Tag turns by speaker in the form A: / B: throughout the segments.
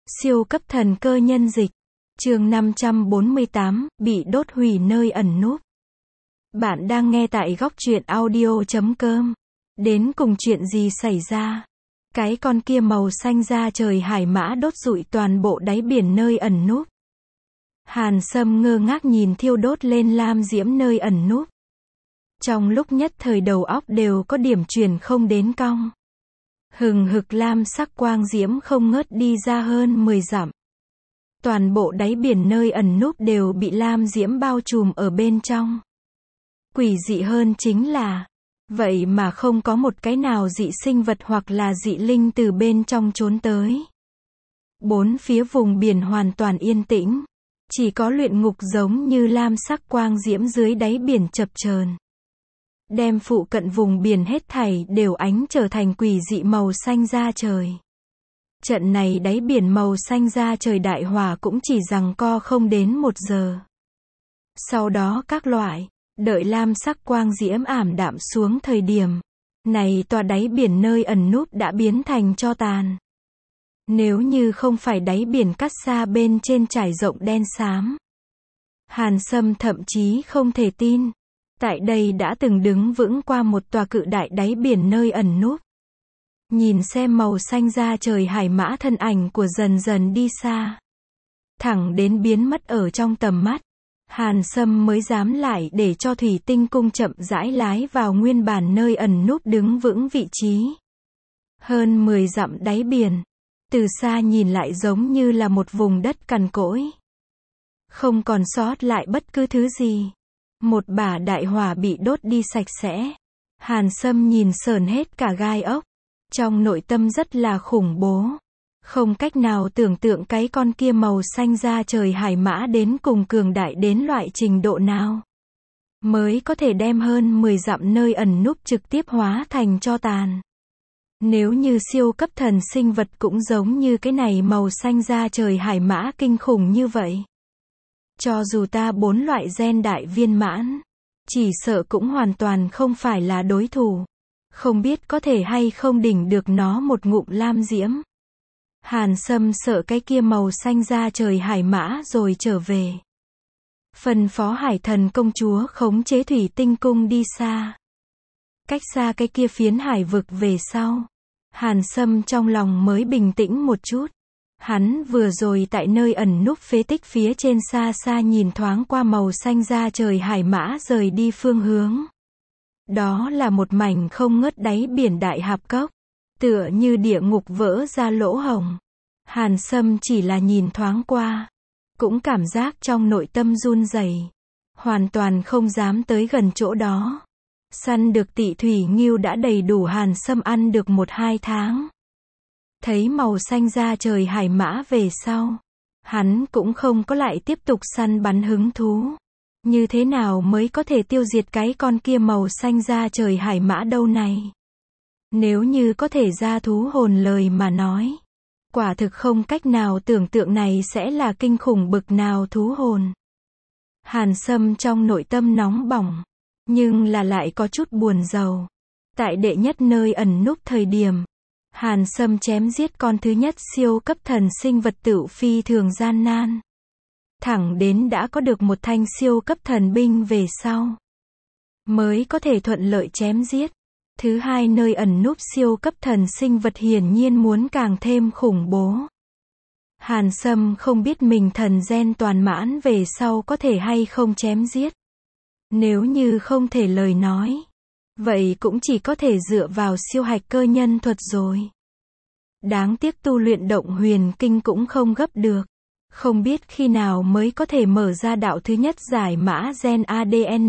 A: Siêu cấp thần cơ nhân dịch. Chương 548, bị đốt hủy nơi ẩn núp. Bạn đang nghe tại góc truyện audio.com. Đến cùng chuyện gì xảy ra? Cái con kia màu xanh da trời hải mã đốt rụi toàn bộ đáy biển nơi ẩn núp. Hàn Sâm ngơ ngác nhìn thiêu đốt lên lam diễm nơi ẩn núp. Trong lúc nhất thời đầu óc đều có điểm chuyển không đến cong. Hừng hực lam sắc quang diễm không ngớt đi ra hơn 10 dặm. Toàn bộ đáy biển nơi ẩn núp đều bị lam diễm bao trùm ở bên trong. Quỷ dị hơn chính là, vậy mà không có một cái nào dị sinh vật hoặc là dị linh từ bên trong trốn tới. Bốn phía vùng biển hoàn toàn yên tĩnh. Chỉ có luyện ngục giống như lam sắc quang diễm dưới đáy biển chập chờn, đem phụ cận vùng biển hết thảy đều ánh trở thành quỷ dị màu xanh da trời. Trận này đáy biển màu xanh da trời đại hỏa cũng chỉ giằng co không đến 1 giờ. Sau đó các loại, đợi lam sắc quang diễm ảm đạm xuống thời điểm này, tòa đáy biển nơi ẩn núp đã biến thành tro tàn. Nếu như không phải đáy biển cát xa bên trên trải rộng đen xám, Hàn Sâm thậm chí không thể tin, tại đây đã từng đứng vững qua một tòa cự đại đáy biển nơi ẩn núp. Nhìn xem màu xanh da trời hải mã thân ảnh của dần dần đi xa, thẳng đến biến mất ở trong tầm mắt, Hàn Sâm mới dám lại để cho thủy tinh cung chậm rãi lái vào nguyên bản nơi ẩn núp đứng vững vị trí. Hơn 10 dặm đáy biển, từ xa nhìn lại giống như là một vùng đất cằn cỗi. Không còn sót lại bất cứ thứ gì. Một bả đại hỏa bị đốt đi sạch sẽ. Hàn Sâm nhìn sởn hết cả gai ốc. Trong nội tâm rất là khủng bố. Không cách nào tưởng tượng cái con kia màu xanh da trời hải mã đến cùng cường đại đến loại trình độ nào, mới có thể đem hơn 10 dặm nơi ẩn núp trực tiếp hóa thành tro tàn. Nếu như siêu cấp thần sinh vật cũng giống như cái này màu xanh da trời hải mã kinh khủng như vậy, cho dù ta 4 loại gen đại viên mãn, chỉ sợ cũng hoàn toàn không phải là đối thủ. Không biết có thể hay không đỉnh được nó một ngụm lam diễm. Hàn Sâm sợ cái kia màu xanh da trời hải mã rồi trở về. Phân phó hải thần công chúa khống chế thủy tinh cung đi xa. Cách xa cái kia phiến hải vực về sau, Hàn Sâm trong lòng mới bình tĩnh một chút. Hắn vừa rồi tại nơi ẩn núp phế tích phía trên xa xa nhìn thoáng qua màu xanh da trời hải mã rời đi phương hướng. Đó là một mảnh không ngớt đáy biển đại hạp cốc, tựa như địa ngục vỡ ra lỗ hổng. Hàn Sâm chỉ là nhìn thoáng qua, cũng cảm giác trong nội tâm run rẩy, hoàn toàn không dám tới gần chỗ đó. Săn được tị thủy ngưu đã đầy đủ Hàn Sâm ăn được 1-2 tháng. Thấy màu xanh da trời hải mã về sau, hắn cũng không có lại tiếp tục săn bắn hứng thú. Như thế nào mới có thể tiêu diệt cái con kia màu xanh da trời hải mã đâu này? Nếu như có thể ra thú hồn lời mà nói, quả thực không cách nào tưởng tượng này sẽ là kinh khủng bực nào thú hồn. Hàn Sâm trong nội tâm nóng bỏng, nhưng là lại có chút buồn rầu. Tại đệ nhất nơi ẩn núp thời điểm, Hàn Sâm chém giết con thứ nhất siêu cấp thần sinh vật tựu phi thường gian nan. Thẳng đến đã có được một thanh siêu cấp thần binh về sau, mới có thể thuận lợi chém giết. Thứ hai nơi ẩn núp siêu cấp thần sinh vật hiển nhiên muốn càng thêm khủng bố. Hàn Sâm không biết mình thần gen toàn mãn về sau có thể hay không chém giết. Nếu như không thể lời nói, vậy cũng chỉ có thể dựa vào siêu hạch cơ nhân thuật rồi. Đáng tiếc tu luyện động huyền kinh cũng không gấp được. Không biết khi nào mới có thể mở ra đạo thứ nhất giải mã gen ADN.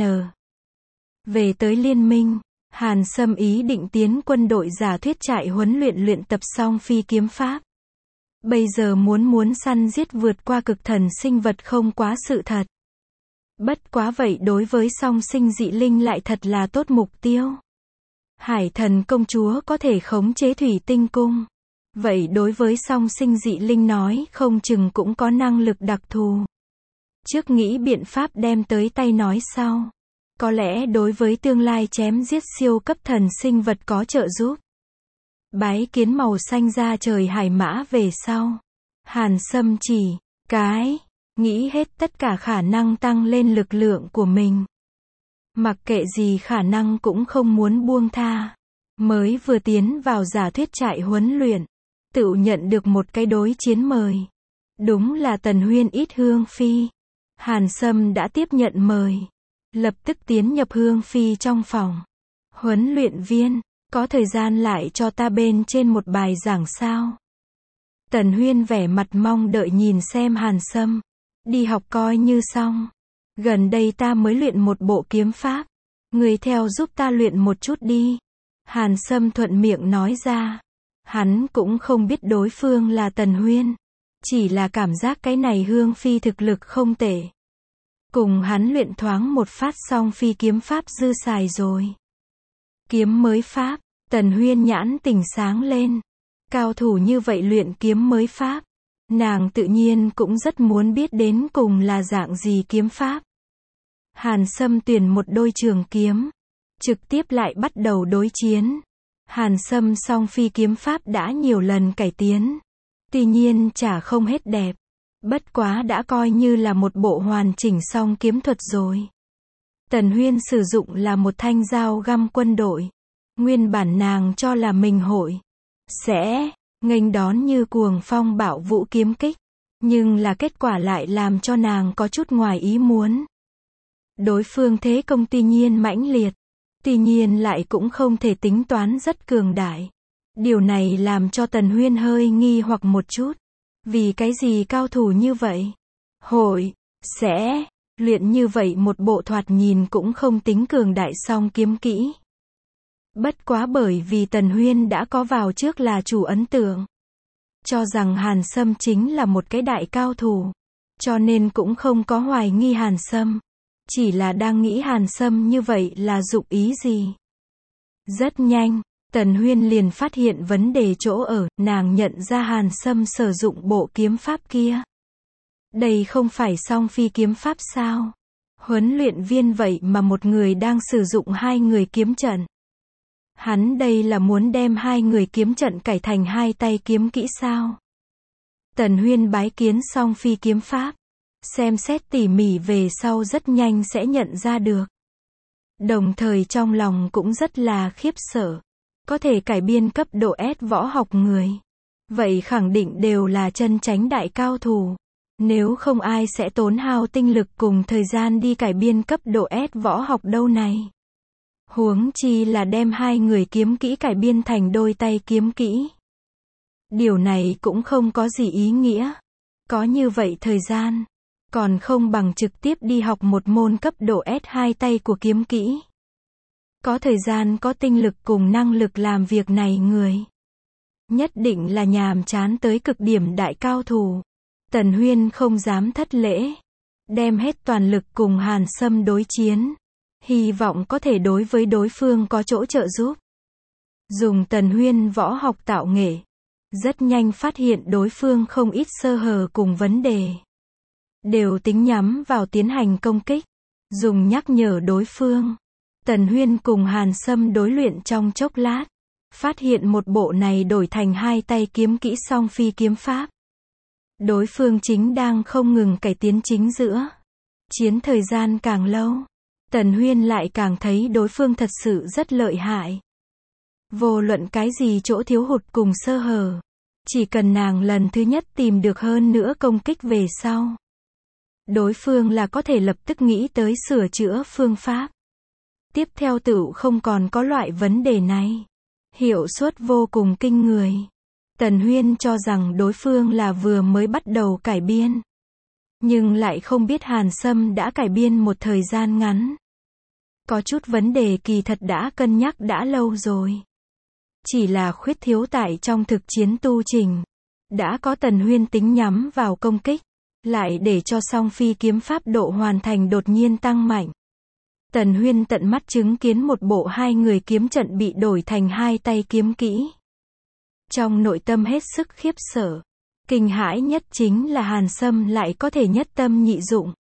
A: Về tới liên minh, Hàn Sâm ý định tiến quân đội giả thuyết trại huấn luyện tập xong phi kiếm pháp. Bây giờ muốn săn giết vượt qua cực thần sinh vật không quá sự thật. Bất quá vậy đối với song sinh dị linh lại thật là tốt mục tiêu. Hải thần công chúa có thể khống chế thủy tinh cung. Vậy đối với song sinh dị linh nói không chừng cũng có năng lực đặc thù. Trước nghĩ biện pháp đem tới tay nói sau. Có lẽ đối với tương lai chém giết siêu cấp thần sinh vật có trợ giúp. Bái kiến màu xanh da trời hải mã về sau, Hàn Sâm chỉ nghĩ hết tất cả khả năng tăng lên lực lượng của mình. Mặc kệ gì khả năng cũng không muốn buông tha. Mới vừa tiến vào giả thuyết trại huấn luyện, tự nhận được một cái đối chiến mời. Đúng là Tần Huyên ít Hương Phi. Hàn Sâm đã tiếp nhận mời. Lập tức tiến nhập Hương Phi trong phòng. Huấn luyện viên, có thời gian lại cho ta bên trên một bài giảng sao? Tần Huyên vẻ mặt mong đợi nhìn xem Hàn Sâm. Đi học coi như xong. Gần đây ta mới luyện một bộ kiếm pháp. Người theo giúp ta luyện một chút đi. Hàn Sâm thuận miệng nói ra. Hắn cũng không biết đối phương là Tần Huyên. Chỉ là cảm giác cái này Hương Phi thực lực không tệ. Cùng hắn luyện thoáng một phát xong phi kiếm pháp dư xài rồi. Kiếm mới pháp, Tần Huyên nhãn tỉnh sáng lên. Cao thủ như vậy luyện kiếm mới pháp. Nàng tự nhiên cũng rất muốn biết đến cùng là dạng gì kiếm pháp. Hàn Sâm tuyển một đôi trường kiếm. Trực tiếp lại bắt đầu đối chiến. Hàn Sâm song phi kiếm pháp đã nhiều lần cải tiến. Tuy nhiên chả không hết đẹp. Bất quá đã coi như là một bộ hoàn chỉnh song kiếm thuật rồi. Tần Huyên sử dụng là một thanh dao găm quân đội. Nguyên bản nàng cho là mình hội sẽ nghênh đón như cuồng phong bạo vũ kiếm kích. Nhưng là kết quả lại làm cho nàng có chút ngoài ý muốn. Đối phương thế công tuy nhiên mãnh liệt. Tuy nhiên lại cũng không thể tính toán rất cường đại. Điều này làm cho Tần Huyên hơi nghi hoặc một chút. Vì cái gì cao thủ như vậy? Hội sẽ luyện như vậy một bộ thoạt nhìn cũng không tính cường đại song kiếm kỹ. Bất quá bởi vì Tần Huyên đã có vào trước là chủ ấn tượng. Cho rằng Hàn Sâm chính là một cái đại cao thủ. Cho nên cũng không có hoài nghi Hàn Sâm. Chỉ là đang nghĩ Hàn Sâm như vậy là dụng ý gì. Rất nhanh, Tần Huyên liền phát hiện vấn đề chỗ ở, nàng nhận ra Hàn Sâm sử dụng bộ kiếm pháp kia. Đây không phải song phi kiếm pháp sao? Huấn luyện viên vậy mà một người đang sử dụng hai người kiếm trận. Hắn đây là muốn đem hai người kiếm trận cải thành hai tay kiếm kỹ sao? Tần Huyên bái kiến song phi kiếm pháp. Xem xét tỉ mỉ về sau rất nhanh sẽ nhận ra được. Đồng thời trong lòng cũng rất là khiếp sợ. Có thể cải biên cấp độ S võ học người. Vậy khẳng định đều là chân chánh đại cao thủ. Nếu không ai sẽ tốn hao tinh lực cùng thời gian đi cải biên cấp độ S võ học đâu này. Huống chi là đem hai người kiếm kỹ cải biên thành đôi tay kiếm kỹ. Điều này cũng không có gì ý nghĩa. Có như vậy thời gian. Còn không bằng trực tiếp đi học một môn cấp độ S hai tay của kiếm kỹ. Có thời gian có tinh lực cùng năng lực làm việc này người. Nhất định là nhàm chán tới cực điểm đại cao thủ. Tần Huyên không dám thất lễ. Đem hết toàn lực cùng Hàn Sâm đối chiến. Hy vọng có thể đối với đối phương có chỗ trợ giúp. Dùng Tần Huyên võ học tạo nghệ. Rất nhanh phát hiện đối phương không ít sơ hở cùng vấn đề. Đều tính nhắm vào tiến hành công kích. Dùng nhắc nhở đối phương. Tần Huyên cùng Hàn Sâm đối luyện trong chốc lát. Phát hiện một bộ này đổi thành hai tay kiếm kỹ song phi kiếm pháp. Đối phương chính đang không ngừng cải tiến chính giữa. Chiến thời gian càng lâu. Tần Huyên lại càng thấy đối phương thật sự rất lợi hại. Vô luận cái gì chỗ thiếu hụt cùng sơ hở. Chỉ cần nàng lần thứ nhất tìm được hơn nữa công kích về sau. Đối phương là có thể lập tức nghĩ tới sửa chữa phương pháp. Tiếp theo tự không còn có loại vấn đề này. Hiệu suất vô cùng kinh người. Tần Huyên cho rằng đối phương là vừa mới bắt đầu cải biên. Nhưng lại không biết Hàn Sâm đã cải biên một thời gian ngắn. Có chút vấn đề kỳ thật đã cân nhắc đã lâu rồi. Chỉ là khuyết thiếu tại trong thực chiến tu trình. Đã có Tần Huyên tính nhắm vào công kích. Lại để cho song phi kiếm pháp độ hoàn thành đột nhiên tăng mạnh. Tần Huyên tận mắt chứng kiến một bộ hai người kiếm trận bị đổi thành hai tay kiếm kỹ. Trong nội tâm hết sức khiếp sợ. Kinh hãi nhất chính là Hàn Sâm lại có thể nhất tâm nhị dụng.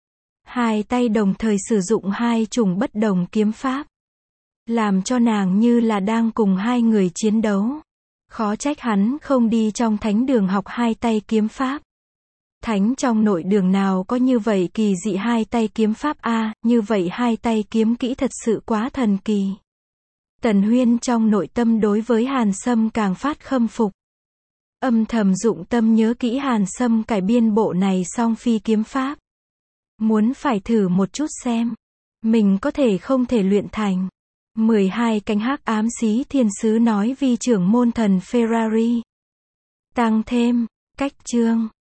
A: Hai tay đồng thời sử dụng hai chủng bất đồng kiếm pháp. Làm cho nàng như là đang cùng hai người chiến đấu. Khó trách hắn không đi trong thánh đường học hai tay kiếm pháp. Thánh trong nội đường nào có như vậy kỳ dị hai tay kiếm pháp a, như vậy hai tay kiếm kỹ thật sự quá thần kỳ. Tần Huyên trong nội tâm đối với Hàn Sâm càng phát khâm phục. Âm thầm dụng tâm nhớ kỹ Hàn Sâm cải biên bộ này song phi kiếm pháp. Muốn phải thử một chút xem. Mình có thể không thể luyện thành. 12 cánh hắc ám xí thiên sứ nói vi trưởng môn thần Ferrari. Tăng thêm, cách chương.